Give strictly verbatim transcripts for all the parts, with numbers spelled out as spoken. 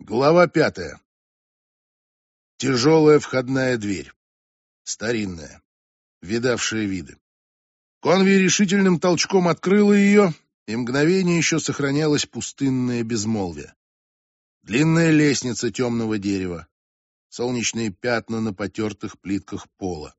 Глава пятая. Тяжелая входная дверь. Старинная, видавшая виды. Конви решительным толчком открыла ее, и мгновение еще сохранялось пустынное безмолвие. Длинная лестница темного дерева, солнечные пятна на потертых плитках пола.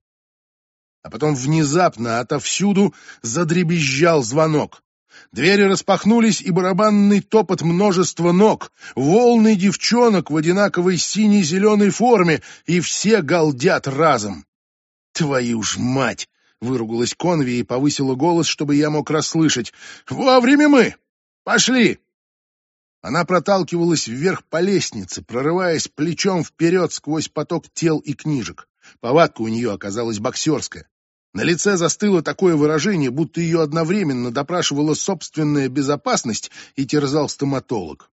А потом внезапно отовсюду задребезжал звонок. Двери распахнулись, и барабанный топот множества ног, волны девчонок в одинаковой сине-зеленой форме, и все галдят разом. «Твою ж мать!» — выругалась Конви и повысила голос, чтобы я мог расслышать. «Вовремя мы! Пошли!» Она проталкивалась вверх по лестнице, прорываясь плечом вперед сквозь поток тел и книжек. Повадка у нее оказалась боксерская. На лице застыло такое выражение, будто ее одновременно допрашивала собственная безопасность и терзал стоматолог.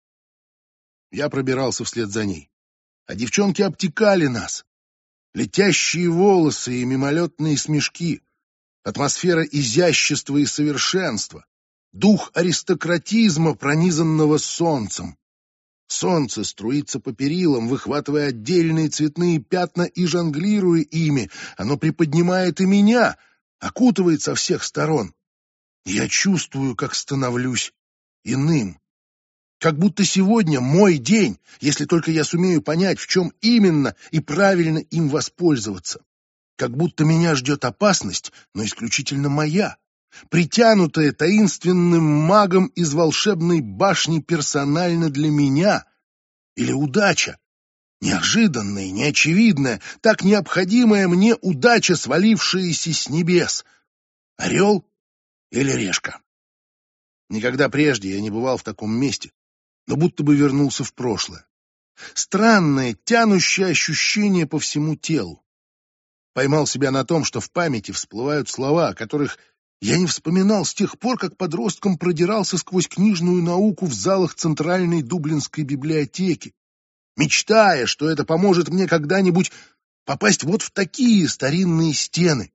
Я пробирался вслед за ней. А девчонки обтекали нас. Летящие волосы и мимолетные смешки. Атмосфера изящества и совершенства. Дух аристократизма, пронизанного солнцем. Солнце струится по перилам, выхватывая отдельные цветные пятна и жонглируя ими. Оно приподнимает и меня, окутывает со всех сторон. Я чувствую, как становлюсь иным. Как будто сегодня мой день, если только я сумею понять, в чем именно, и правильно им воспользоваться. Как будто меня ждет опасность, но исключительно моя, притянутая таинственным магом из волшебной башни персонально для меня. Или удача, неожиданная, неочевидная, так необходимая мне удача, свалившаяся с небес. Орел или решка? Никогда прежде я не бывал в таком месте, но будто бы вернулся в прошлое. Странное, тянущее ощущение по всему телу. Поймал себя на том, что в памяти всплывают слова, о которых я не вспоминал с тех пор, как подростком продирался сквозь книжную науку в залах Центральной Дублинской библиотеки, мечтая, что это поможет мне когда-нибудь попасть вот в такие старинные стены.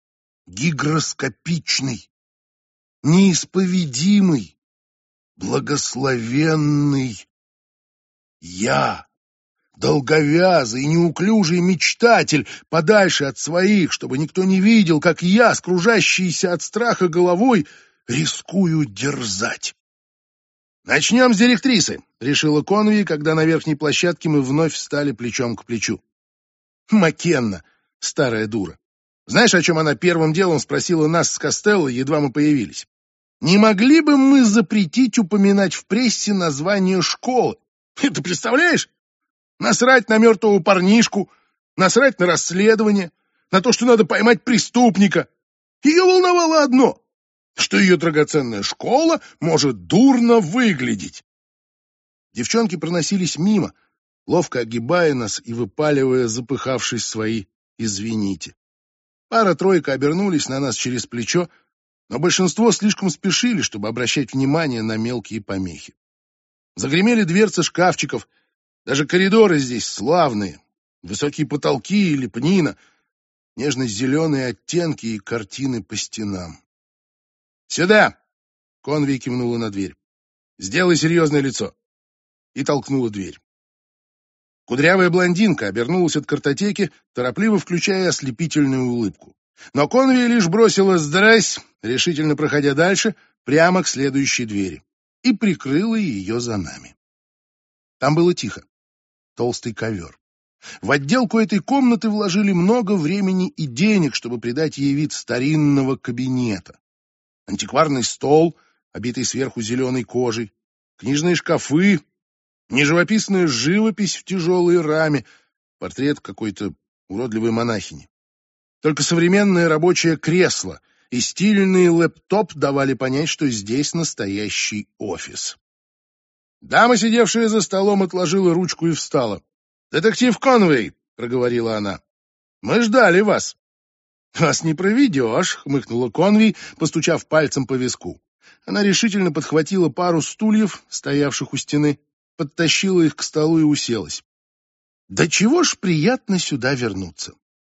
Гигроскопичный, неисповедимый, благословенный я. Долговязый и неуклюжий мечтатель, подальше от своих, чтобы никто не видел, как я, с кружащейся от страха головой, рискую дерзать. «Начнем с директрисы», — решила Конви, когда на верхней площадке мы вновь встали плечом к плечу. Маккенна, старая дура. Знаешь, о чем она первым делом спросила нас с Костелло, едва мы появились? Не могли бы мы запретить упоминать в прессе название школы? Ты представляешь? Насрать на мертвого парнишку, насрать на расследование, на то, что надо поймать преступника. Ее волновало одно, что ее драгоценная школа может дурно выглядеть. Девчонки проносились мимо, ловко огибая нас и выпаливая, запыхавшись, свои «извините». Пара-тройка обернулись на нас через плечо, но большинство слишком спешили, чтобы обращать внимание на мелкие помехи. Загремели дверцы шкафчиков. Даже коридоры здесь славные, высокие потолки и лепнина, нежно-зеленые оттенки и картины по стенам. «Сюда!» — Конви кивнула на дверь. «Сделай серьезное лицо!» И толкнула дверь. Кудрявая блондинка обернулась от картотеки, торопливо включая ослепительную улыбку. Но Конви лишь бросила «здрась», решительно проходя дальше, прямо к следующей двери, и прикрыла ее за нами. Там было тихо. Толстый ковер. В отделку этой комнаты вложили много времени и денег, чтобы придать ей вид старинного кабинета. Антикварный стол, обитый сверху зеленой кожей, книжные шкафы, неживописная живопись в тяжелой раме, портрет какой-то уродливой монахини. Только современное рабочее кресло и стильный лэптоп давали понять, что здесь настоящий офис. Дама, сидевшая за столом, отложила ручку и встала. «Детектив Конвей», — проговорила она, — «мы ждали вас». «Вас не проведешь», — хмыкнула Конвей, постучав пальцем по виску. Она решительно подхватила пару стульев, стоявших у стены, подтащила их к столу и уселась. «Да чего ж приятно сюда вернуться».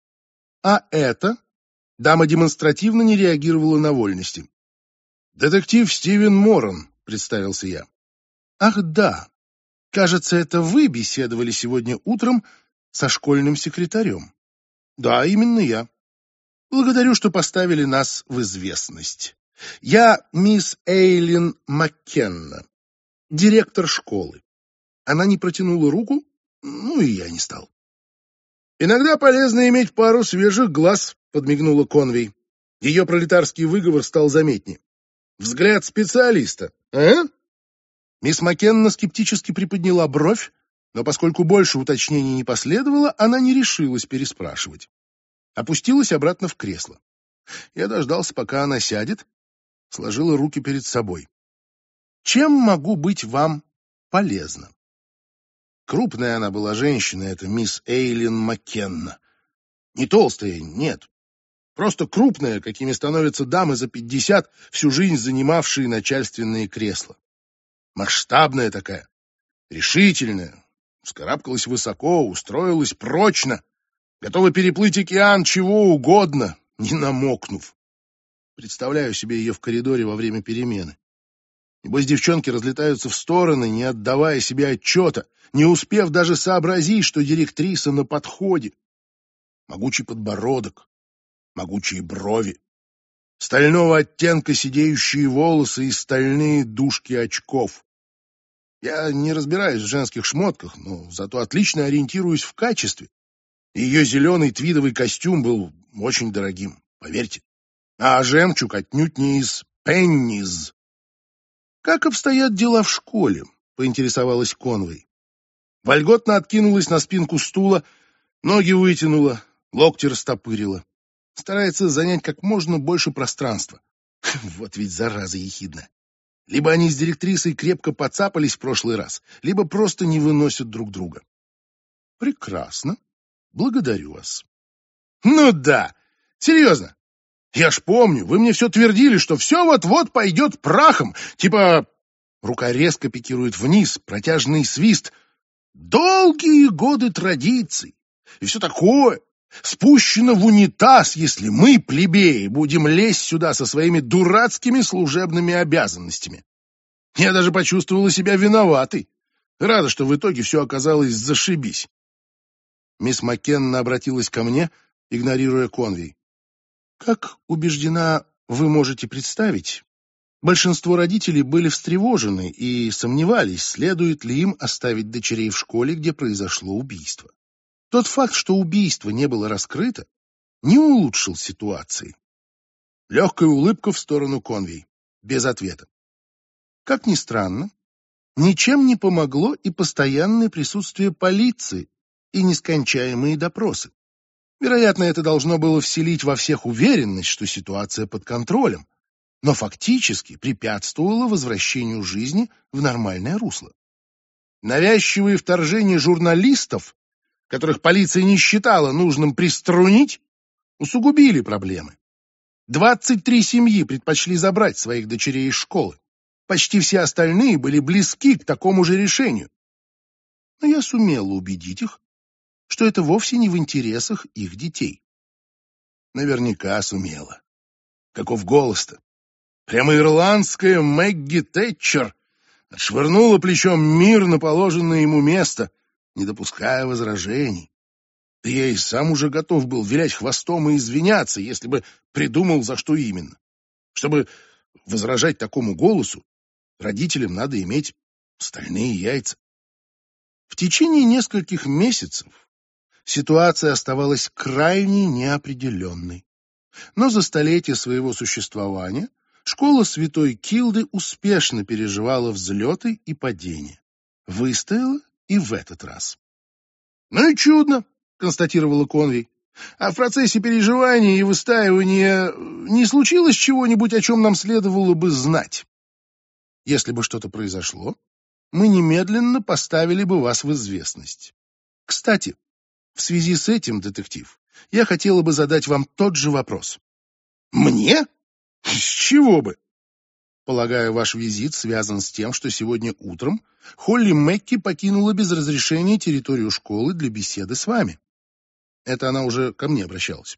«А это?» — дама демонстративно не реагировала на вольности. «Детектив Стивен Моран», — представился я. «Ах, да. Кажется, это вы беседовали сегодня утром со школьным секретарем. Да, именно я. Благодарю, что поставили нас в известность. Я мисс Эйлин Маккенна, директор школы. Она не протянула руку, ну и я не стал. Иногда полезно иметь пару свежих глаз, подмигнула Конвей. Ее пролетарский выговор стал заметнее. Взгляд специалиста, а? Мисс Маккенна скептически приподняла бровь, но поскольку больше уточнений не последовало, она не решилась переспрашивать. Опустилась обратно в кресло. Я дождался, пока она сядет, сложила руки перед собой. Чем могу быть вам полезна? Крупная она была женщина, эта мисс Эйлин Маккенна. Не толстая, нет. Просто крупная, какими становятся дамы за пятьдесят, всю жизнь занимавшие начальственные кресла. Масштабная такая, решительная, вскарабкалась высоко, устроилась прочно, готова переплыть океан чего угодно, не намокнув. Представляю себе ее в коридоре во время перемены. Небось, девчонки разлетаются в стороны, не отдавая себе отчета, не успев даже сообразить, что директриса на подходе. Могучий подбородок, могучие брови, стального оттенка сидеющие волосы и стальные дужки очков. Я не разбираюсь в женских шмотках, но зато отлично ориентируюсь в качестве. Ее зеленый твидовый костюм был очень дорогим, поверьте. А жемчуг отнюдь не из пенниз. «Как обстоят дела в школе?» — поинтересовалась Конвей. Вольготно откинулась на спинку стула, ноги вытянула, локти растопырила. Старается занять как можно больше пространства. Вот ведь зараза ехидна. Либо они с директрисой крепко поцапались в прошлый раз, либо просто не выносят друг друга. Прекрасно. Благодарю вас. Ну да, серьезно. Я ж помню, вы мне все твердили, что все вот-вот пойдет прахом. Типа, рука резко пикирует вниз, протяжный свист. Долгие годы традиций. И все такое. Спущено в унитаз, если мы, плебеи, будем лезть сюда со своими дурацкими служебными обязанностями. Я даже почувствовала себя виноватой. Рада, что в итоге все оказалось зашибись. Мисс Маккенна обратилась ко мне, игнорируя Конвей. Как убеждена, вы можете представить, большинство родителей были встревожены и сомневались, следует ли им оставить дочерей в школе, где произошло убийство. Тот факт, что убийство не было раскрыто, не улучшил ситуации. Легкая улыбка в сторону Конвей, без ответа. Как ни странно, ничем не помогло и постоянное присутствие полиции, и нескончаемые допросы. Вероятно, это должно было вселить во всех уверенность, что ситуация под контролем, но фактически препятствовало возвращению жизни в нормальное русло. Навязчивые вторжения журналистов, которых полиция не считала нужным приструнить, усугубили проблемы. двадцать три семьи предпочли забрать своих дочерей из школы. Почти все остальные были близки к такому же решению. Но я сумела убедить их, что это вовсе не в интересах их детей. Наверняка сумела. Каков голос-то? Прямо ирландская Мэгги Тэтчер отшвырнула плечом мир на положенное ему место, не допуская возражений. Да я и сам уже готов был вилять хвостом и извиняться, если бы придумал, за что именно. Чтобы возражать такому голосу, родителям надо иметь стальные яйца. В течение нескольких месяцев ситуация оставалась крайне неопределенной. Но за столетие своего существования школа Святой Килды успешно переживала взлеты и падения. Выстояла и в этот раз. «Ну и чудно», — констатировала Конвей. «А в процессе переживания и выстаивания не случилось чего-нибудь, о чем нам следовало бы знать? Если бы что-то произошло, мы немедленно поставили бы вас в известность. Кстати, в связи с этим, детектив, я хотела бы задать вам тот же вопрос». «Мне? С чего бы?» «Полагаю, ваш визит связан с тем, что сегодня утром Холли Мэкки покинула без разрешения территорию школы для беседы с вами». Это она уже ко мне обращалась.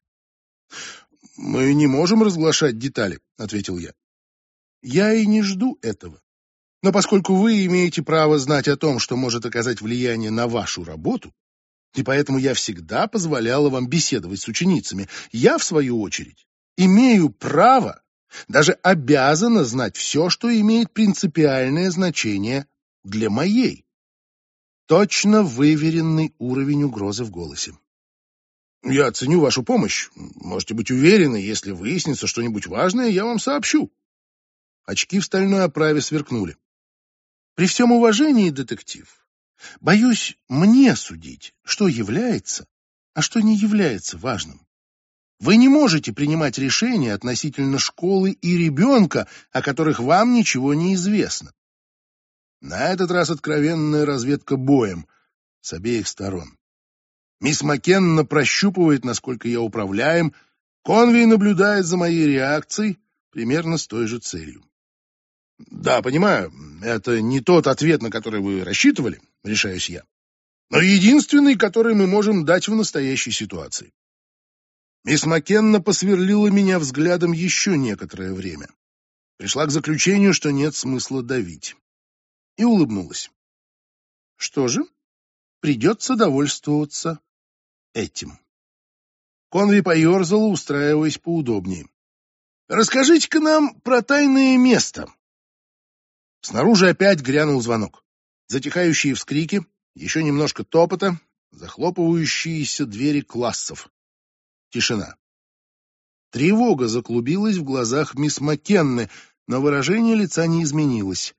«Мы не можем разглашать детали», — ответил я. «Я и не жду этого. Но поскольку вы имеете право знать о том, что может оказать влияние на вашу работу, и поэтому я всегда позволяла вам беседовать с ученицами, я, в свою очередь, имею право, даже обязана знать все, что имеет принципиальное значение для моей. Точно выверенный уровень угрозы в голосе. Я ценю вашу помощь. Можете быть уверены, если выяснится что-нибудь важное, я вам сообщу. Очки в стальной оправе сверкнули. При всем уважении, детектив, боюсь мне судить, что является, а что не является важным. Вы не можете принимать решения относительно школы и ребенка, о которых вам ничего не известно. На этот раз откровенная разведка боем с обеих сторон. Мисс Маккенна прощупывает, насколько я управляем, Конвей наблюдает за моей реакцией примерно с той же целью. Да, понимаю, это не тот ответ, на который вы рассчитывали, решаюсь я, но единственный, который мы можем дать в настоящей ситуации. Мисс Маккенна посверлила меня взглядом еще некоторое время. Пришла к заключению, что нет смысла давить. И улыбнулась. Что же, придется довольствоваться этим. Конвей поерзала, устраиваясь поудобнее. «Расскажите-ка нам про тайное место». Снаружи опять грянул звонок. Затихающие вскрики, еще немножко топота, захлопывающиеся двери классов. Тишина. Тревога заклубилась в глазах мисс Маккенны, но выражение лица не изменилось.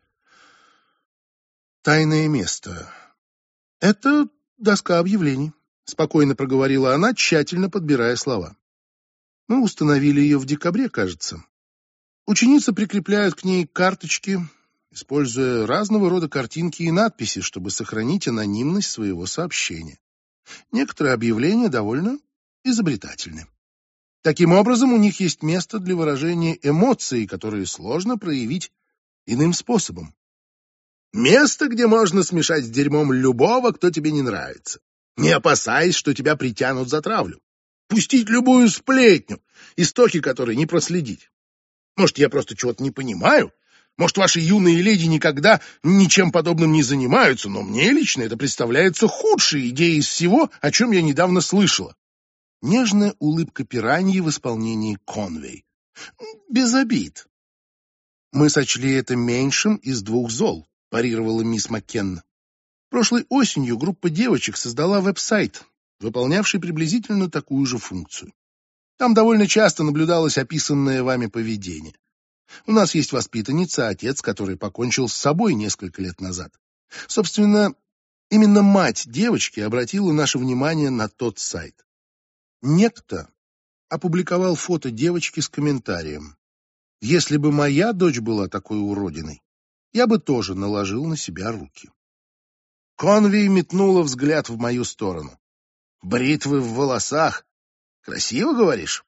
«Тайное место. Это доска объявлений», — спокойно проговорила она, тщательно подбирая слова. «Мы установили ее в декабре, кажется. Ученицы прикрепляют к ней карточки, используя разного рода картинки и надписи, чтобы сохранить анонимность своего сообщения. Некоторые объявления довольно изобретательны. Таким образом, у них есть место для выражения эмоций, которые сложно проявить иным способом. Место, где можно смешать с дерьмом любого, кто тебе не нравится, не опасаясь, что тебя притянут за травлю. Пустить любую сплетню, истоки которой не проследить. Может, я просто чего-то не понимаю? Может, ваши юные леди никогда ничем подобным не занимаются, но мне лично это представляется худшей идеей из всего, о чем я недавно слышала. Нежная улыбка пираньи в исполнении Конвей. Без обид. Мы сочли это меньшим из двух зол, парировала мисс Маккенна. Прошлой осенью группа девочек создала веб-сайт, выполнявший приблизительно такую же функцию. Там довольно часто наблюдалось описанное вами поведение. У нас есть воспитанница, отец, который покончил с собой несколько лет назад. Собственно, именно мать девочки обратила наше внимание на тот сайт. Некто опубликовал фото девочки с комментарием: «Если бы моя дочь была такой уродиной, я бы тоже наложил на себя руки». Конвей метнула взгляд в мою сторону. «Бритвы в волосах? Красиво, говоришь?»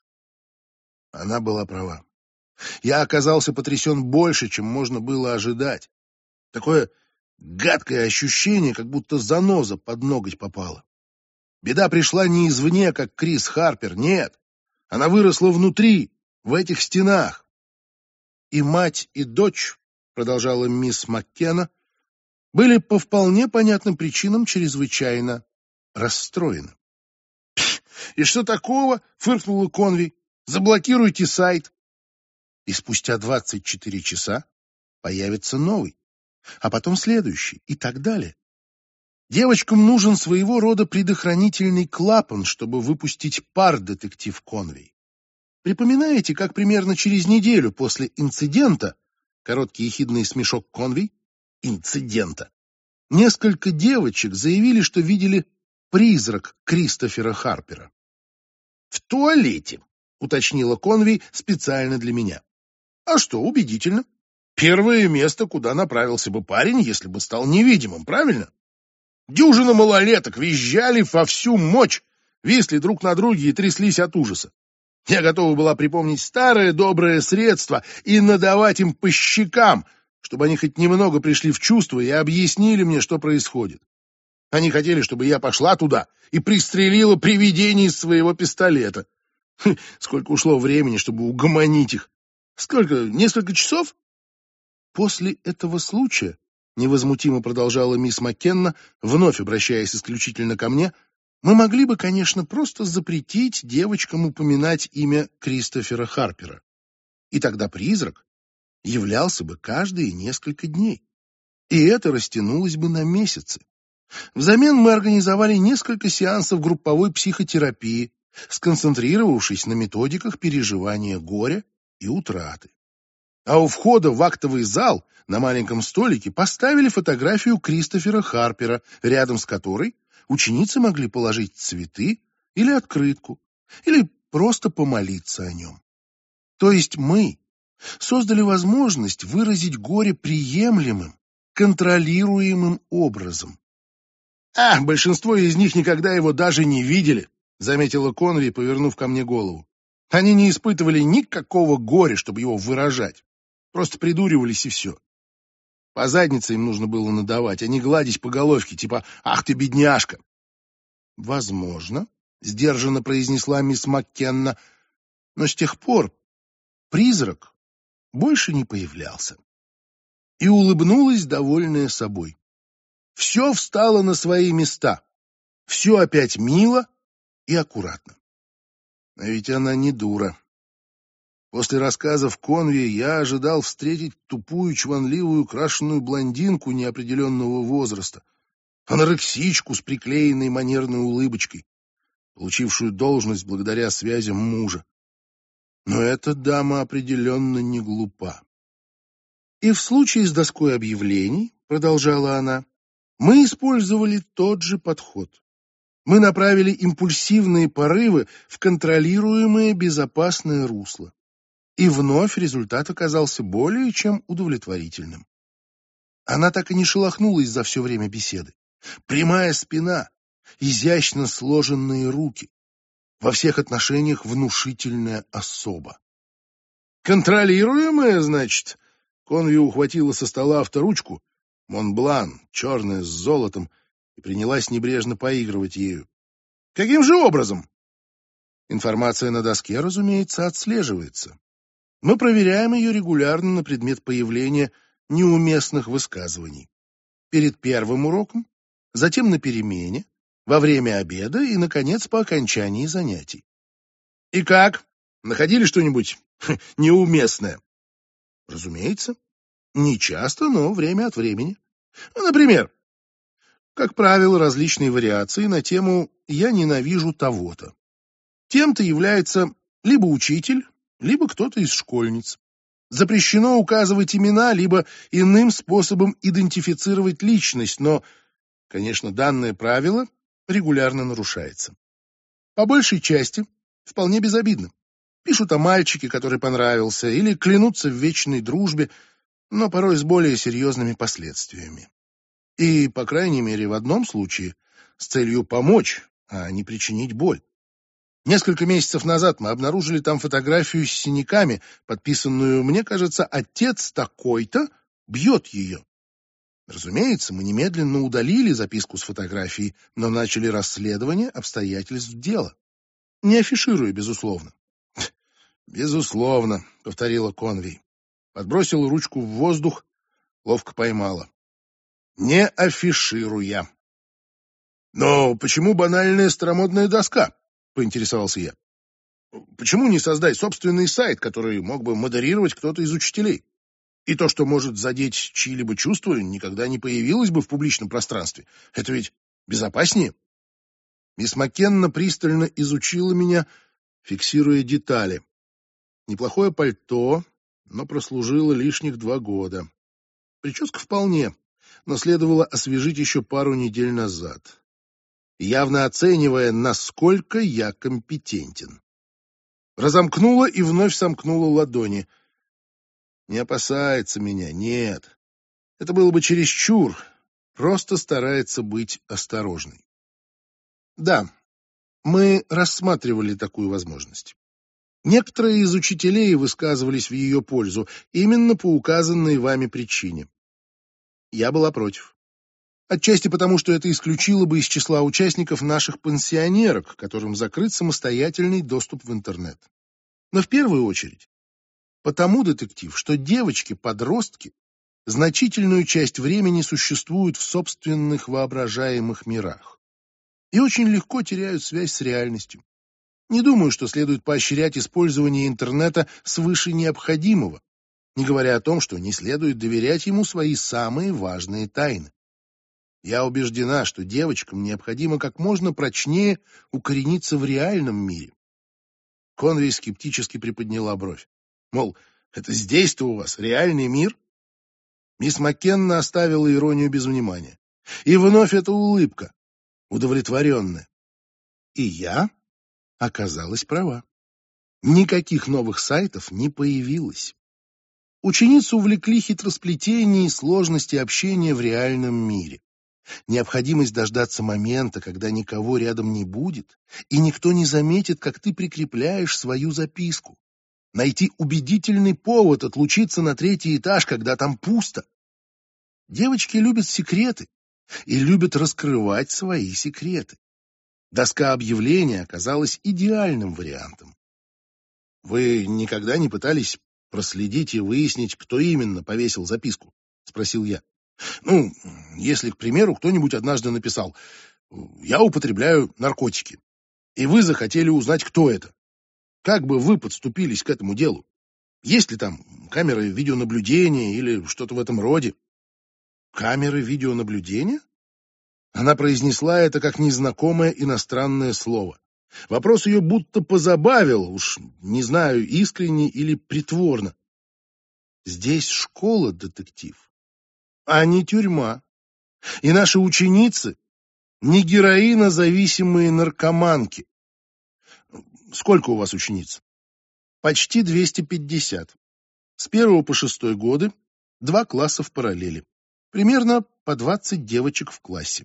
Она была права. Я оказался потрясен больше, чем можно было ожидать. Такое гадкое ощущение, как будто заноза под ноготь попала. Беда пришла не извне, как Крис Харпер, нет. Она выросла внутри, в этих стенах. И мать, и дочь, продолжала мисс Маккенна, были по вполне понятным причинам чрезвычайно расстроены. «И что такого?» — фыркнула Конвей. «Заблокируйте сайт». И спустя двадцать четыре часа появится новый, а потом следующий и так далее. Девочкам нужен своего рода предохранительный клапан, чтобы выпустить пар, детектив Конвей. Припоминаете, как примерно через неделю после инцидента, короткий ехидный смешок Конвей, инцидента, несколько девочек заявили, что видели призрак Кристофера Харпера. «В туалете», — уточнила Конвей специально для меня. А что, убедительно. Первое место, куда направился бы парень, если бы стал невидимым, правильно? Дюжина малолеток визжали во всю мощь, висли друг на друге и тряслись от ужаса. Я готова была припомнить старое доброе средство и надавать им по щекам, чтобы они хоть немного пришли в чувство и объяснили мне, что происходит. Они хотели, чтобы я пошла туда и пристрелила привидение из своего пистолета. Хм, сколько ушло времени, чтобы угомонить их. Сколько? Несколько часов? После этого случая, невозмутимо продолжала мисс Маккенна, вновь обращаясь исключительно ко мне, мы могли бы, конечно, просто запретить девочкам упоминать имя Кристофера Харпера. И тогда призрак являлся бы каждые несколько дней. И это растянулось бы на месяцы. Взамен мы организовали несколько сеансов групповой психотерапии, сконцентрировавшись на методиках переживания горя и утраты. А у входа в актовый зал на маленьком столике поставили фотографию Кристофера Харпера, рядом с которой ученицы могли положить цветы или открытку, или просто помолиться о нем. То есть мы создали возможность выразить горе приемлемым, контролируемым образом. «А, большинство из них никогда его даже не видели», — заметила Конви, повернув ко мне голову. «Они не испытывали никакого горя, чтобы его выражать. Просто придуривались и все. По заднице им нужно было надавать, а не гладить по головке, типа «Ах ты, бедняжка!» «Возможно», — сдержанно произнесла мисс Маккенна, «но с тех пор призрак больше не появлялся». И улыбнулась, довольная собой. Все встало на свои места. Все опять мило и аккуратно. А ведь она не дура. После рассказов Конви я ожидал встретить тупую, чванливую, крашеную блондинку неопределенного возраста, анорексичку с приклеенной манерной улыбочкой, получившую должность благодаря связям мужа. Но эта дама определенно не глупа. И в случае с доской объявлений, продолжала она, мы использовали тот же подход. Мы направили импульсивные порывы в контролируемое безопасное русло. И вновь результат оказался более чем удовлетворительным. Она так и не шелохнулась за все время беседы. Прямая спина, изящно сложенные руки. Во всех отношениях внушительная особа. «Контролируемая, значит?» Конви ухватила со стола авторучку, Монблан, черная с золотом, и принялась небрежно поигрывать ею. «Каким же образом?» Информация на доске, разумеется, отслеживается. Мы проверяем ее регулярно на предмет появления неуместных высказываний. Перед первым уроком, затем на перемене, во время обеда и, наконец, по окончании занятий. «И как? Находили что-нибудь неуместное?» «Разумеется. Не часто, но время от времени. Например, как правило, различные вариации на тему «я ненавижу того-то». Тем-то является либо учитель, либо кто-то из школьниц. Запрещено указывать имена, либо иным способом идентифицировать личность, но, конечно, данное правило регулярно нарушается. По большей части вполне безобидно. Пишут о мальчике, который понравился, или клянутся в вечной дружбе, но порой с более серьезными последствиями. И, по крайней мере, в одном случае с целью помочь, а не причинить боль. Несколько месяцев назад мы обнаружили там фотографию с синяками, подписанную, мне кажется, «Отец такой-то бьет ее». Разумеется, мы немедленно удалили записку с фотографией, но начали расследование обстоятельств дела. Не афишируя, безусловно. «Безусловно», — повторила Конви. Подбросила ручку в воздух, ловко поймала. «Не афишируя». «Но почему банальная старомодная доска?» — поинтересовался я. «Почему не создать собственный сайт, который мог бы модерировать кто-то из учителей? И то, что может задеть чьи-либо чувства, никогда не появилось бы в публичном пространстве. Это ведь безопаснее». Мисс Маккенна пристально изучила меня, фиксируя детали. Неплохое пальто, но прослужило лишних два года. Прическа вполне, но следовало освежить еще пару недель назад, явно оценивая, насколько я компетентен. Разомкнула и вновь сомкнула ладони. Не опасается меня, нет. Это было бы чересчур, просто старается быть осторожной. Да, мы рассматривали такую возможность. Некоторые из учителей высказывались в ее пользу именно по указанной вами причине. Я была против. Отчасти потому, что это исключило бы из числа участников наших пансионерок, которым закрыт самостоятельный доступ в интернет. Но в первую очередь потому, детектив, что девочки-подростки значительную часть времени существуют в собственных воображаемых мирах и очень легко теряют связь с реальностью. Не думаю, что следует поощрять использование интернета свыше необходимого, не говоря о том, что не следует доверять ему свои самые важные тайны. Я убеждена, что девочкам необходимо как можно прочнее укорениться в реальном мире. Конвей скептически приподняла бровь. Мол, это здесь-то у вас реальный мир? Мисс Маккенна оставила иронию без внимания. И вновь эта улыбка, удовлетворенная. И я оказалась права. Никаких новых сайтов не появилось. Ученицу увлекли хитросплетения и сложности общения в реальном мире. Необходимость дождаться момента, когда никого рядом не будет, и никто не заметит, как ты прикрепляешь свою записку. Найти убедительный повод отлучиться на третий этаж, когда там пусто. Девочки любят секреты и любят раскрывать свои секреты. Доска объявлений оказалась идеальным вариантом. «Вы никогда не пытались проследить и выяснить, кто именно повесил записку?» — спросил я. «Ну, если, к примеру, кто-нибудь однажды написал: «Я употребляю наркотики», и вы захотели узнать, кто это. Как бы вы подступились к этому делу? Есть ли там камеры видеонаблюдения или что-то в этом роде?» «Камеры видеонаблюдения?» Она произнесла это как незнакомое иностранное слово. Вопрос ее будто позабавил, уж не знаю, искренне или притворно. «Здесь школа, детектив, а не тюрьма. И наши ученицы не героинозависимые наркоманки». «Сколько у вас учениц?» «Почти двести пятьдесят. С первого по шестой годы два класса в параллели. Примерно по двадцать девочек в классе.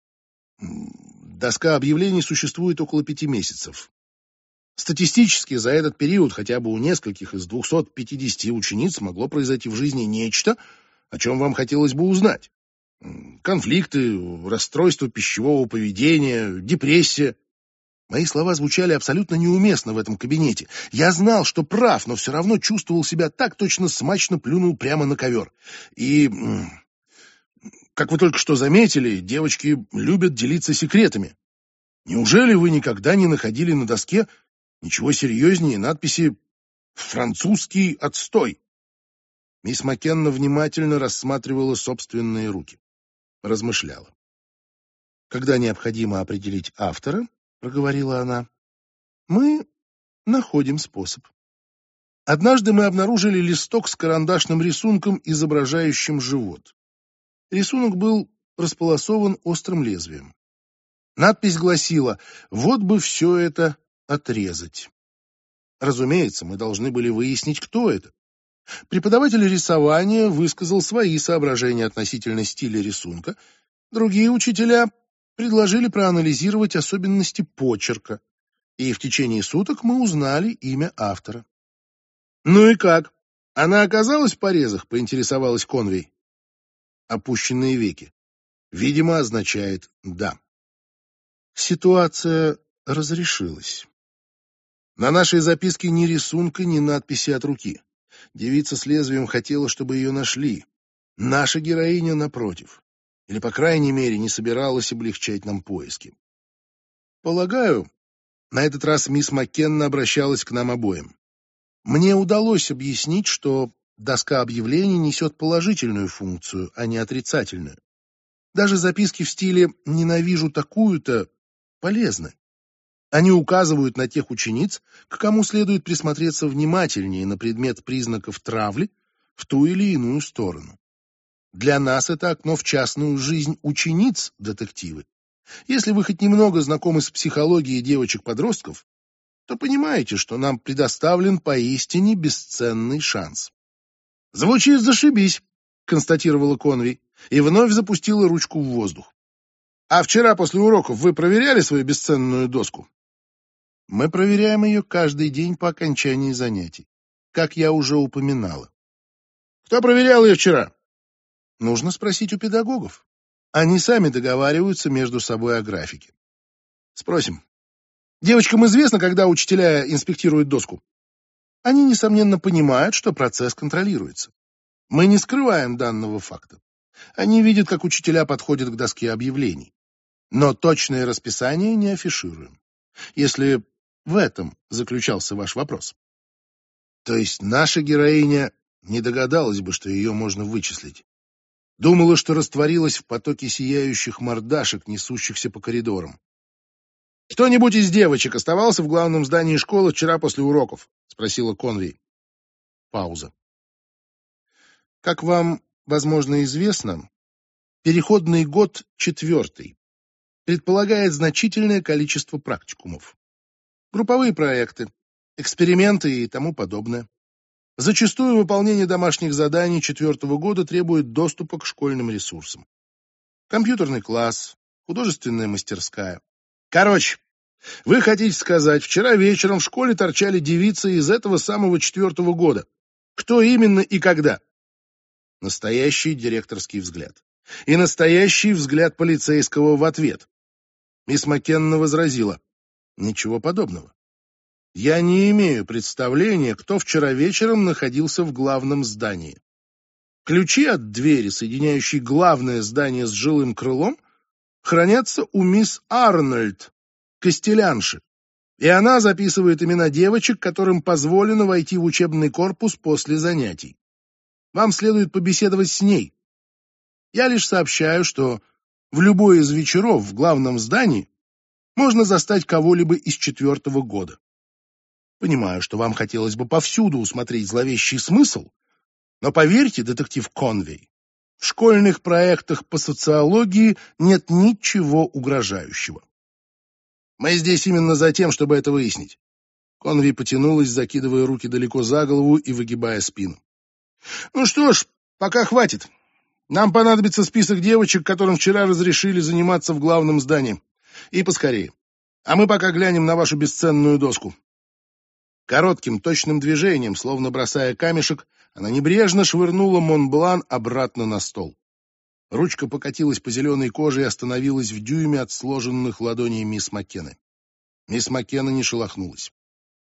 Доска объявлений существует около пяти месяцев. Статистически за этот период хотя бы у нескольких из двухсот пятидесяти учениц могло произойти в жизни нечто, о чем вам хотелось бы узнать. Конфликты, расстройство пищевого поведения, депрессия. Мои слова звучали абсолютно неуместно в этом кабинете. Я знал, что прав, но все равно чувствовал себя так, точно смачно плюнул прямо на ковер. И, как вы только что заметили, девочки любят делиться секретами. Неужели вы никогда не находили на доске ничего серьезнее надписи «Французский отстой»? Мисс Маккенна внимательно рассматривала собственные руки. Размышляла. «Когда необходимо определить автора, — проговорила она, — мы находим способ. Однажды мы обнаружили листок с карандашным рисунком, изображающим живот. Рисунок был располосован острым лезвием. Надпись гласила: «Вот бы все это отрезать». Разумеется, мы должны были выяснить, кто это. Преподаватель рисования высказал свои соображения относительно стиля рисунка. Другие учителя предложили проанализировать особенности почерка. И в течение суток мы узнали имя автора. «Ну и как? Она оказалась в порезах?» — поинтересовалась Конвей. Опущенные веки. Видимо, означает «да». Ситуация разрешилась. На нашей записке ни рисунка, ни надписи от руки. Девица с лезвием хотела, чтобы ее нашли. Наша героиня, напротив. Или, по крайней мере, не собиралась облегчать нам поиски. Полагаю, на этот раз мисс Маккенна обращалась к нам обоим. Мне удалось объяснить, что доска объявлений несет положительную функцию, а не отрицательную. Даже записки в стиле «ненавижу такую-то» полезны. Они указывают на тех учениц, к кому следует присмотреться внимательнее на предмет признаков травли в ту или иную сторону. Для нас это окно в частную жизнь учениц детективы. Если вы хоть немного знакомы с психологией девочек-подростков, то понимаете, что нам предоставлен поистине бесценный шанс. «Звучит зашибись», — констатировала Конвей и вновь запустила ручку в воздух. «А вчера после уроков вы проверяли свою бесценную доску?» Мы проверяем ее каждый день по окончании занятий, как я уже упоминала. Кто проверял ее вчера? Нужно спросить у педагогов. Они сами договариваются между собой о графике. Спросим. Девочкам известно, когда учителя инспектируют доску? Они, несомненно, понимают, что процесс контролируется. Мы не скрываем данного факта. Они видят, как учителя подходят к доске объявлений. Но точное расписание не афишируем. Если в этом заключался ваш вопрос. То есть наша героиня не догадалась бы, что ее можно вычислить. Думала, что растворилась в потоке сияющих мордашек, несущихся по коридорам. «Кто-нибудь из девочек оставался в главном здании школы вчера после уроков?» — спросила Конвей. Пауза. Как вам, возможно, известно, переходный год четвертый предполагает значительное количество практикумов. Групповые проекты, эксперименты и тому подобное. Зачастую выполнение домашних заданий четвертого года требует доступа к школьным ресурсам. Компьютерный класс, художественная мастерская. Короче, вы хотите сказать, вчера вечером в школе торчали девицы из этого самого четвертого года. Кто именно и когда? Настоящий директорский взгляд. И настоящий взгляд полицейского в ответ. Мисс Маккенна возразила. Ничего подобного. Я не имею представления, кто вчера вечером находился в главном здании. Ключи от двери, соединяющей главное здание с жилым крылом, хранятся у мисс Арнольд, костелянши, и она записывает имена девочек, которым позволено войти в учебный корпус после занятий. Вам следует побеседовать с ней. Я лишь сообщаю, что в любой из вечеров в главном здании можно застать кого-либо из четвертого года. Понимаю, что вам хотелось бы повсюду усмотреть зловещий смысл, но поверьте, детектив Конвей, в школьных проектах по социологии нет ничего угрожающего. Мы здесь именно за тем, чтобы это выяснить. Конвей потянулась, закидывая руки далеко за голову и выгибая спину. Ну что ж, пока хватит. Нам понадобится список девочек, которым вчера разрешили заниматься в главном здании. И поскорее. А мы пока глянем на вашу бесценную доску. Коротким, точным движением, словно бросая камешек, она небрежно швырнула Монблан обратно на стол. Ручка покатилась по зеленой коже и остановилась в дюйме от сложенных ладоней мисс Маккены. Мисс Маккена не шелохнулась.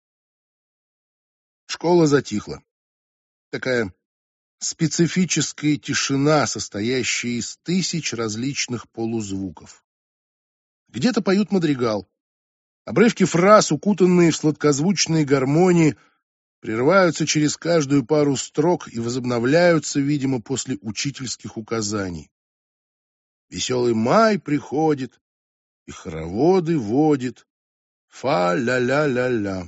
Школа затихла. Такая специфическая тишина, состоящая из тысяч различных полузвуков. Где-то поют мадригал. Обрывки фраз, укутанные в сладкозвучные гармонии, прерываются через каждую пару строк и возобновляются, видимо, после учительских указаний. Веселый май приходит, и хороводы водит. Фа-ля-ля-ля-ля.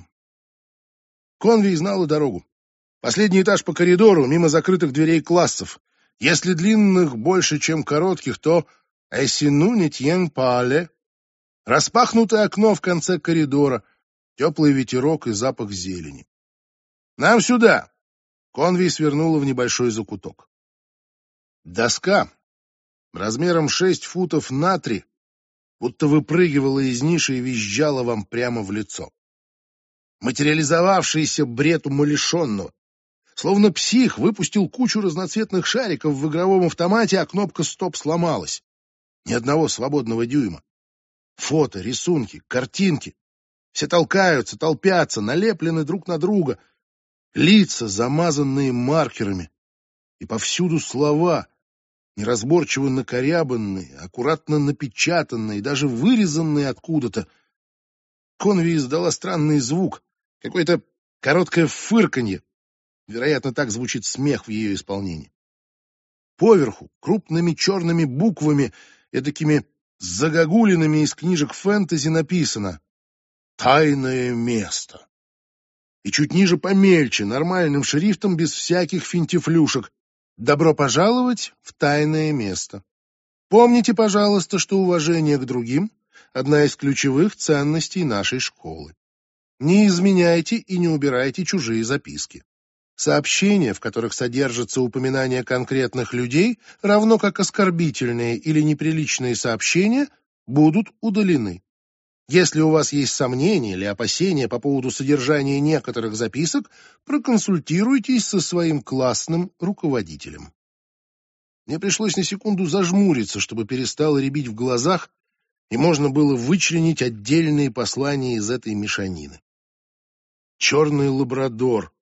Конвей знала дорогу. Последний этаж по коридору, мимо закрытых дверей классов. Если длинных больше, чем коротких, то «эсину не тьен пале». Распахнутое окно в конце коридора, теплый ветерок и запах зелени. «Нам сюда!» Конвей свернула в небольшой закуток. Доска размером шесть футов на три будто выпрыгивала из ниши и визжала вам прямо в лицо. Материализовавшийся бред умалишенного. Словно псих выпустил кучу разноцветных шариков в игровом автомате, а кнопка «Стоп» сломалась. Ни одного свободного дюйма. Фото, рисунки, картинки. Все толкаются, толпятся, налеплены друг на друга. Лица, замазанные маркерами. И повсюду слова, неразборчиво накорябанные, аккуратно напечатанные, даже вырезанные откуда-то. Конвей издала странный звук, какое-то короткое фырканье. Вероятно, так звучит смех в ее исполнении. Поверху, крупными черными буквами, эдакими загогулинами из книжек фэнтези написано «Тайное место». И чуть ниже помельче, нормальным шрифтом, без всяких финтифлюшек. «Добро пожаловать в тайное место». Помните, пожалуйста, что уважение к другим — одна из ключевых ценностей нашей школы. Не изменяйте и не убирайте чужие записки. Сообщения, в которых содержатся упоминания конкретных людей, равно как оскорбительные или неприличные сообщения, будут удалены. Если у вас есть сомнения или опасения по поводу содержания некоторых записок, проконсультируйтесь со своим классным руководителем. Мне пришлось на секунду зажмуриться, чтобы перестало рябить в глазах, и можно было вычленить отдельные послания из этой мешанины. Черный лабрадор.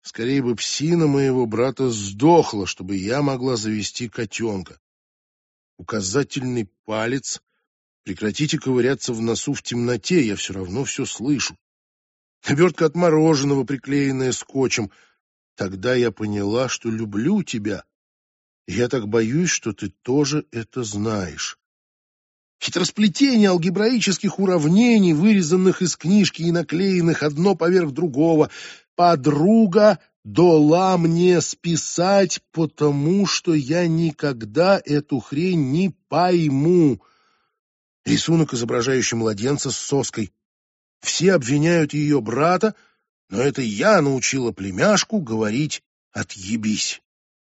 Скорее бы псина моего брата сдохла, чтобы я могла завести котенка. Указательный палец. Прекратите ковыряться в носу в темноте, я все равно все слышу. Обертка от мороженого, приклеенная скотчем. Тогда я поняла, что люблю тебя. И я так боюсь, что ты тоже это знаешь. Хитросплетение алгебраических уравнений, вырезанных из книжки и наклеенных одно поверх другого. Подруга дала мне списать, потому что я никогда эту хрень не пойму. Рисунок, изображающий младенца с соской. Все обвиняют ее брата, но это я научила племяшку говорить «отъебись».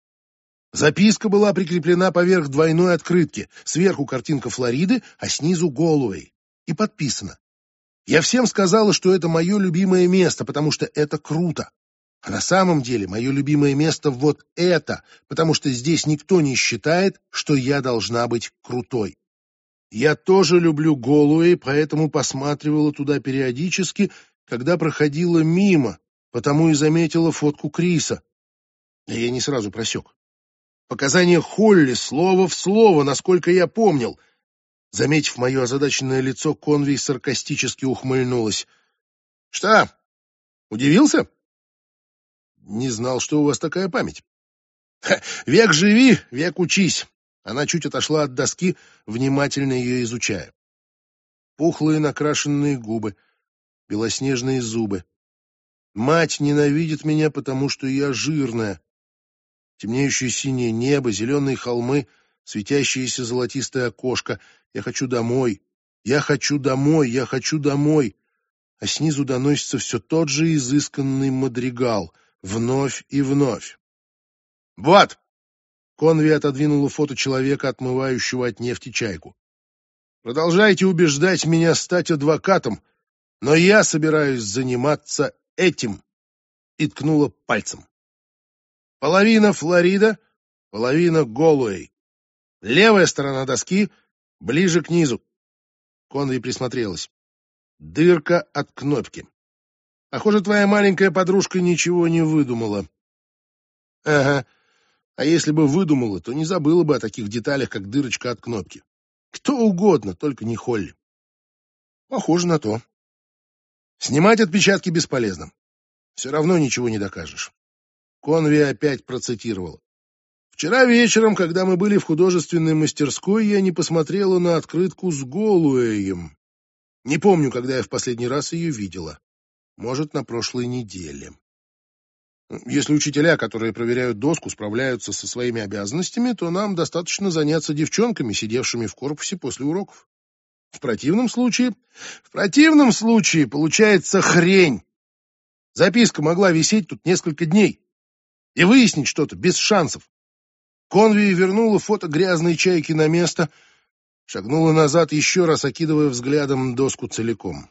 Записка была прикреплена поверх двойной открытки. Сверху картинка Флориды, а снизу Голуэй. И подписано. Я всем сказала, что это мое любимое место, потому что это круто. А на самом деле мое любимое место вот это, потому что здесь никто не считает, что я должна быть крутой. Я тоже люблю Голуэй, поэтому посматривала туда периодически, когда проходила мимо, потому и заметила фотку Криса. Я не сразу просек. Показания Холли слово в слово, насколько я помнил. Заметив мое озадаченное лицо, Конвей саркастически ухмыльнулась. — Что, удивился? — Не знал, что у вас такая память. — Век живи, век учись. Она чуть отошла от доски, внимательно ее изучая. Пухлые накрашенные губы, белоснежные зубы. Мать ненавидит меня, потому что я жирная. Темнеющее синее небо, зеленые холмы, светящееся золотистое окошко. Я хочу домой, я хочу домой, я хочу домой. А снизу доносится все тот же изысканный мадригал. Вновь и вновь. Вот! Конви отодвинула фото человека, отмывающего от нефти чайку. Продолжайте убеждать меня стать адвокатом, но я собираюсь заниматься этим. И ткнула пальцем. Половина Флорида, половина Голуэй. Левая сторона доски ближе к низу. Конви присмотрелась. Дырка от кнопки. Похоже, твоя маленькая подружка ничего не выдумала. Ага. А если бы выдумала, то не забыла бы о таких деталях, как дырочка от кнопки. Кто угодно, только не Холли. Похоже на то. Снимать отпечатки бесполезно. Все равно ничего не докажешь. Конви опять процитировала. Вчера вечером, когда мы были в художественной мастерской, я не посмотрела на открытку с Голуэем. Не помню, когда я в последний раз ее видела. Может, на прошлой неделе. Если учителя, которые проверяют доску, справляются со своими обязанностями, то нам достаточно заняться девчонками, сидевшими в корпусе после уроков. В противном случае... В противном случае получается хрень. Записка могла висеть тут несколько дней. И выяснить что-то без шансов. Конви вернула фото грязной чайки на место, шагнула назад, еще раз окидывая взглядом доску целиком.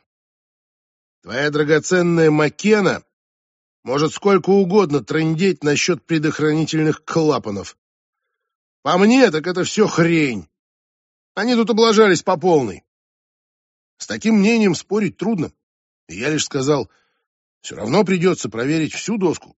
Твоя драгоценная Маккена может сколько угодно трындеть насчет предохранительных клапанов. По мне, так это все хрень. Они тут облажались по полной. С таким мнением спорить трудно. И я лишь сказал, все равно придется проверить всю доску.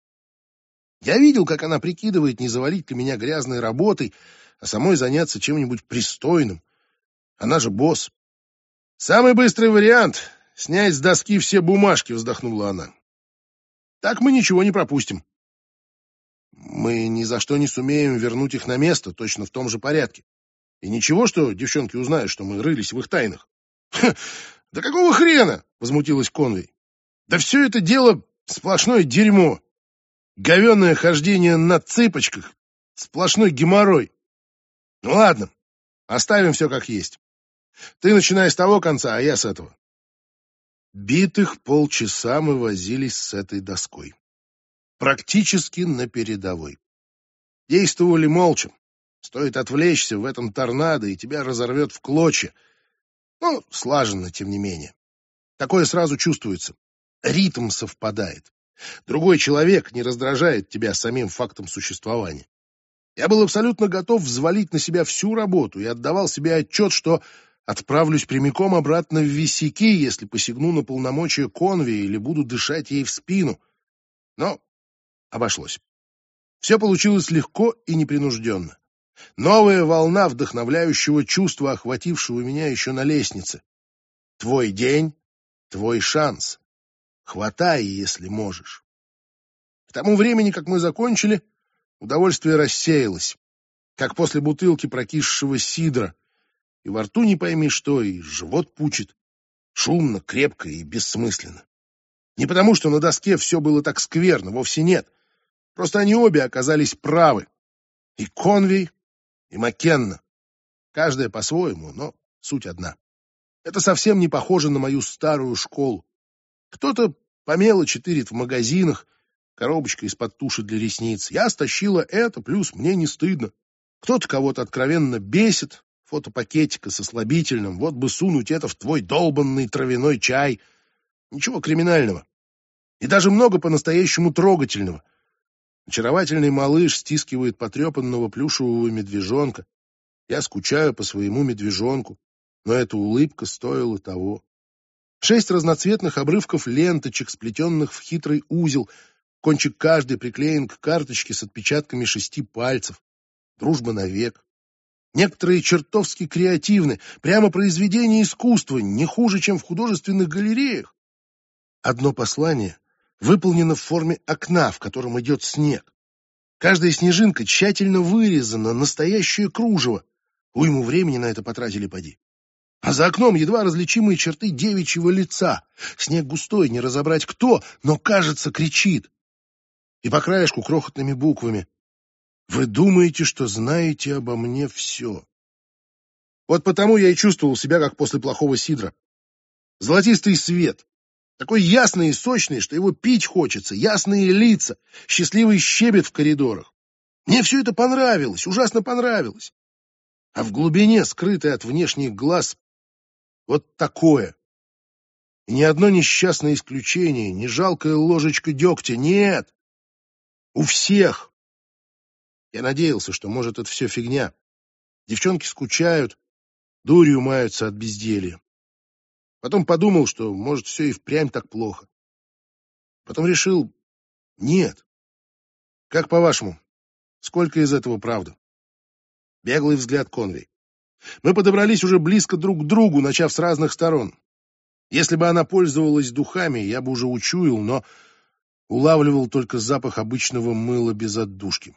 Я видел, как она прикидывает, не завалить ли меня грязной работой, а самой заняться чем-нибудь пристойным. Она же босс. Самый быстрый вариант — снять с доски все бумажки, вздохнула она. Так мы ничего не пропустим. Мы ни за что не сумеем вернуть их на место, точно в том же порядке. И ничего, что девчонки узнают, что мы рылись в их тайнах. — Да какого хрена? — возмутилась Конвей. — Да все это дело сплошное дерьмо. Говенное хождение на цыпочках. Сплошной геморрой. Ну ладно, оставим все как есть. Ты начинай с того конца, а я с этого. Битых полчаса мы возились с этой доской. Практически на передовой. Действовали молча. Стоит отвлечься в этом торнадо, и тебя разорвет в клочья. Ну, слаженно, тем не менее. Такое сразу чувствуется. Ритм совпадает. Другой человек не раздражает тебя самим фактом существования. Я был абсолютно готов взвалить на себя всю работу и отдавал себе отчет, что отправлюсь прямиком обратно в висяки, если посягну на полномочия Конви или буду дышать ей в спину. Но Обошлось. Все получилось легко и непринужденно. Новая волна вдохновляющего чувства, охватившего меня еще на лестнице. Твой день, твой шанс. Хватай, если можешь. К тому времени, как мы закончили, удовольствие рассеялось, как после бутылки прокисшего сидра, и во рту не пойми что, и живот пучит. Шумно, крепко и бессмысленно. Не потому, что на доске все было так скверно, вовсе нет. Просто они обе оказались правы. И Конвей, и Маккенна. Каждая по-своему, но суть одна. Это совсем не похоже на мою старую школу. Кто-то по мелочи тырит в магазинах, коробочка из-под туши для ресниц. Я стащила это, плюс мне не стыдно. Кто-то кого-то откровенно бесит, фотопакетика со слабительным, вот бы сунуть это в твой долбанный травяной чай. Ничего криминального. И даже много по-настоящему трогательного. Очаровательный малыш стискивает потрепанного плюшевого медвежонка. Я скучаю по своему медвежонку, но эта улыбка стоила того. Шесть разноцветных обрывков ленточек, сплетенных в хитрый узел. Кончик каждой приклеен к карточке с отпечатками шести пальцев. Дружба навек. Некоторые чертовски креативны, прямо произведения искусства, не хуже, чем в художественных галереях. Одно послание выполнено в форме окна, в котором идет снег. Каждая снежинка тщательно вырезана, настоящее кружево. Уйму времени на это потратили поди. А за окном едва различимые черты девичьего лица. Снег густой, не разобрать кто, но, кажется, кричит. И по краешку крохотными буквами: «Вы думаете, что знаете обо мне все». Вот потому я и чувствовал себя, как после плохого сидра. Золотистый свет. Такой ясный и сочный, что его пить хочется, ясные лица, счастливый щебет в коридорах. Мне все это понравилось, ужасно понравилось. А в глубине, скрытой от внешних глаз, вот такое. И ни одно несчастное исключение, ни жалкая ложечка дегтя, нет. У всех. Я надеялся, что, может, это все фигня. Девчонки скучают, дурью маются от безделья. Потом подумал, что, может, все и впрямь так плохо. Потом решил, нет. Как по-вашему, сколько из этого правда? Беглый взгляд Конвей. Мы подобрались уже близко друг к другу, начав с разных сторон. Если бы она пользовалась духами, я бы уже учуял, но улавливал только запах обычного мыла без отдушки.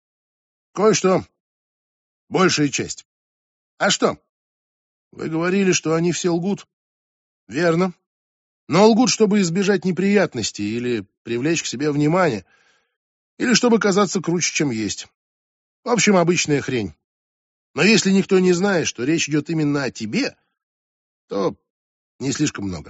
Кое-что. Большая часть. А что? Вы говорили, что они все лгут. Верно. Но лгут, чтобы избежать неприятностей или привлечь к себе внимание, или чтобы казаться круче, чем есть. В общем, обычная хрень. Но если никто не знает, что речь идет именно о тебе, то не слишком много.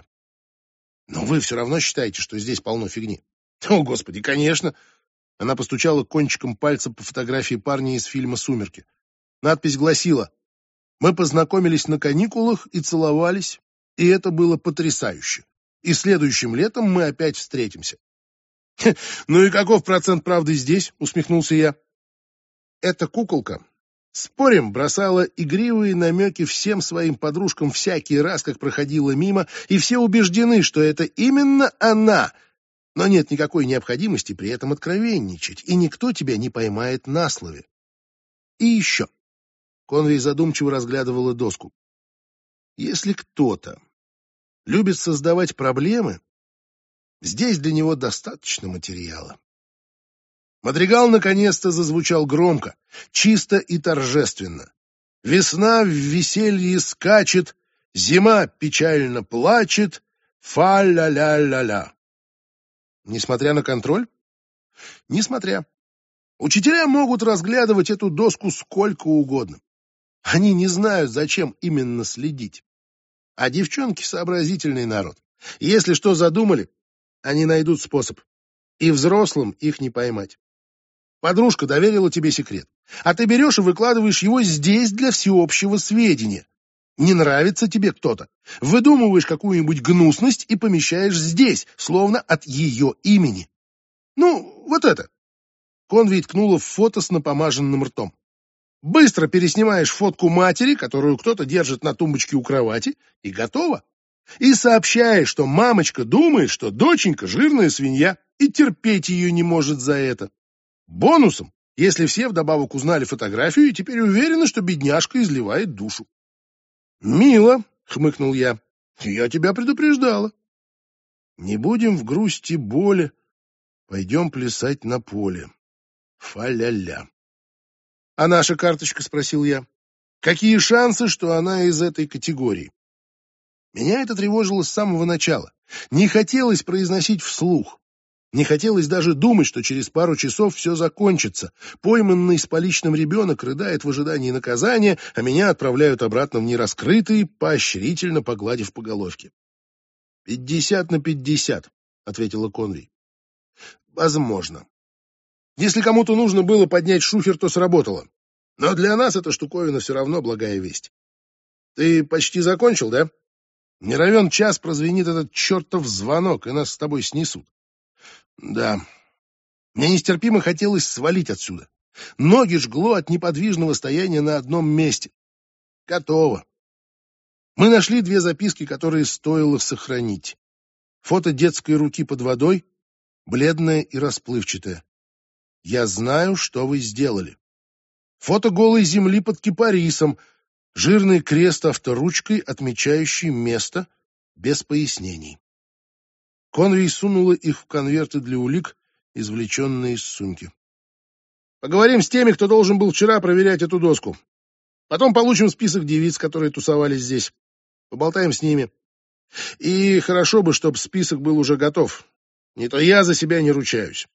Но вы все равно считаете, что здесь полно фигни. О, Господи, конечно. Она постучала кончиком пальца по фотографии парня из фильма «Сумерки». Надпись гласила: «Мы познакомились на каникулах и целовались, и это было потрясающе. И следующим летом мы опять встретимся». «Ну и каков процент правды здесь?» — усмехнулся я. Эта куколка, спорим, бросала игривые намеки всем своим подружкам всякий раз, как проходила мимо, и все убеждены, что это именно она. Но нет никакой необходимости при этом откровенничать, и никто тебя не поймает на слове. И еще. Конвей задумчиво разглядывала доску. Если кто-то любит создавать проблемы, здесь для него достаточно материала. Мадригал наконец-то зазвучал громко, чисто и торжественно. Весна в веселье скачет, зима печально плачет, фа-ля-ля-ля-ля. Несмотря на контроль? Несмотря. Учителя могут разглядывать эту доску сколько угодно. Они не знают, зачем именно следить. А девчонки — сообразительный народ. Если что задумали, они найдут способ. И взрослым их не поймать. Подружка доверила тебе секрет, а ты берешь и выкладываешь его здесь для всеобщего сведения. Не нравится тебе кто-то, выдумываешь какую-нибудь гнусность и помещаешь здесь, словно от ее имени. Ну, вот это. Конвей ткнула в фото с напомаженным ртом. Быстро переснимаешь фотку матери, которую кто-то держит на тумбочке у кровати, и готово. И сообщаешь, что мамочка думает, что доченька жирная свинья. и терпеть ее не может за это. Бонусом, если все вдобавок узнали фотографию и теперь уверены, что бедняжка изливает душу. «Мило», — хмыкнул я, — «я тебя предупреждала. Не будем в грусти и боли, пойдем плясать на поле. Фа-ля-ля». «А наша карточка?» — спросил я. «Какие шансы, что она из этой категории?» Меня это тревожило с самого начала. Не хотелось произносить вслух. Не хотелось даже думать, что через пару часов все закончится. Пойманный с поличным ребенок рыдает в ожидании наказания, а меня отправляют обратно в нераскрытый, поощрительно погладив по головке. «Пятьдесят на пятьдесят», — ответила Конвей. «Возможно. Если кому-то нужно было поднять шухер, то сработало. Но для нас эта штуковина все равно благая весть. Ты почти закончил, да? Не равен час прозвенит этот чертов звонок, и нас с тобой снесут». «Да». Мне нестерпимо хотелось свалить отсюда. Ноги жгло от неподвижного стояния на одном месте. Готово. Мы нашли две записки, которые стоило сохранить. Фото детской руки под водой, бледное и расплывчатое. «Я знаю, что вы сделали». Фото голой земли под кипарисом, жирный крест авторучкой, отмечающий место, без пояснений. Конвей сунула их в конверты для улик, извлеченные из сумки. «Поговорим с теми, кто должен был вчера проверять эту доску. Потом получим список девиц, которые тусовались здесь. Поболтаем с ними. И хорошо бы, чтобы список был уже готов. Не то я за себя не ручаюсь».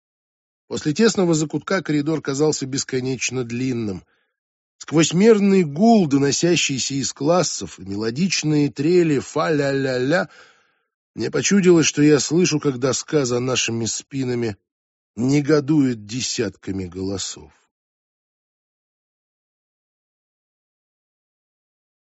После тесного закутка коридор казался бесконечно длинным. Сквозь мерный гул, доносящийся из классов, и мелодичные трели «фа-ля-ля-ля», мне почудилось, что я слышу, как доска за нашими спинами негодует десятками голосов.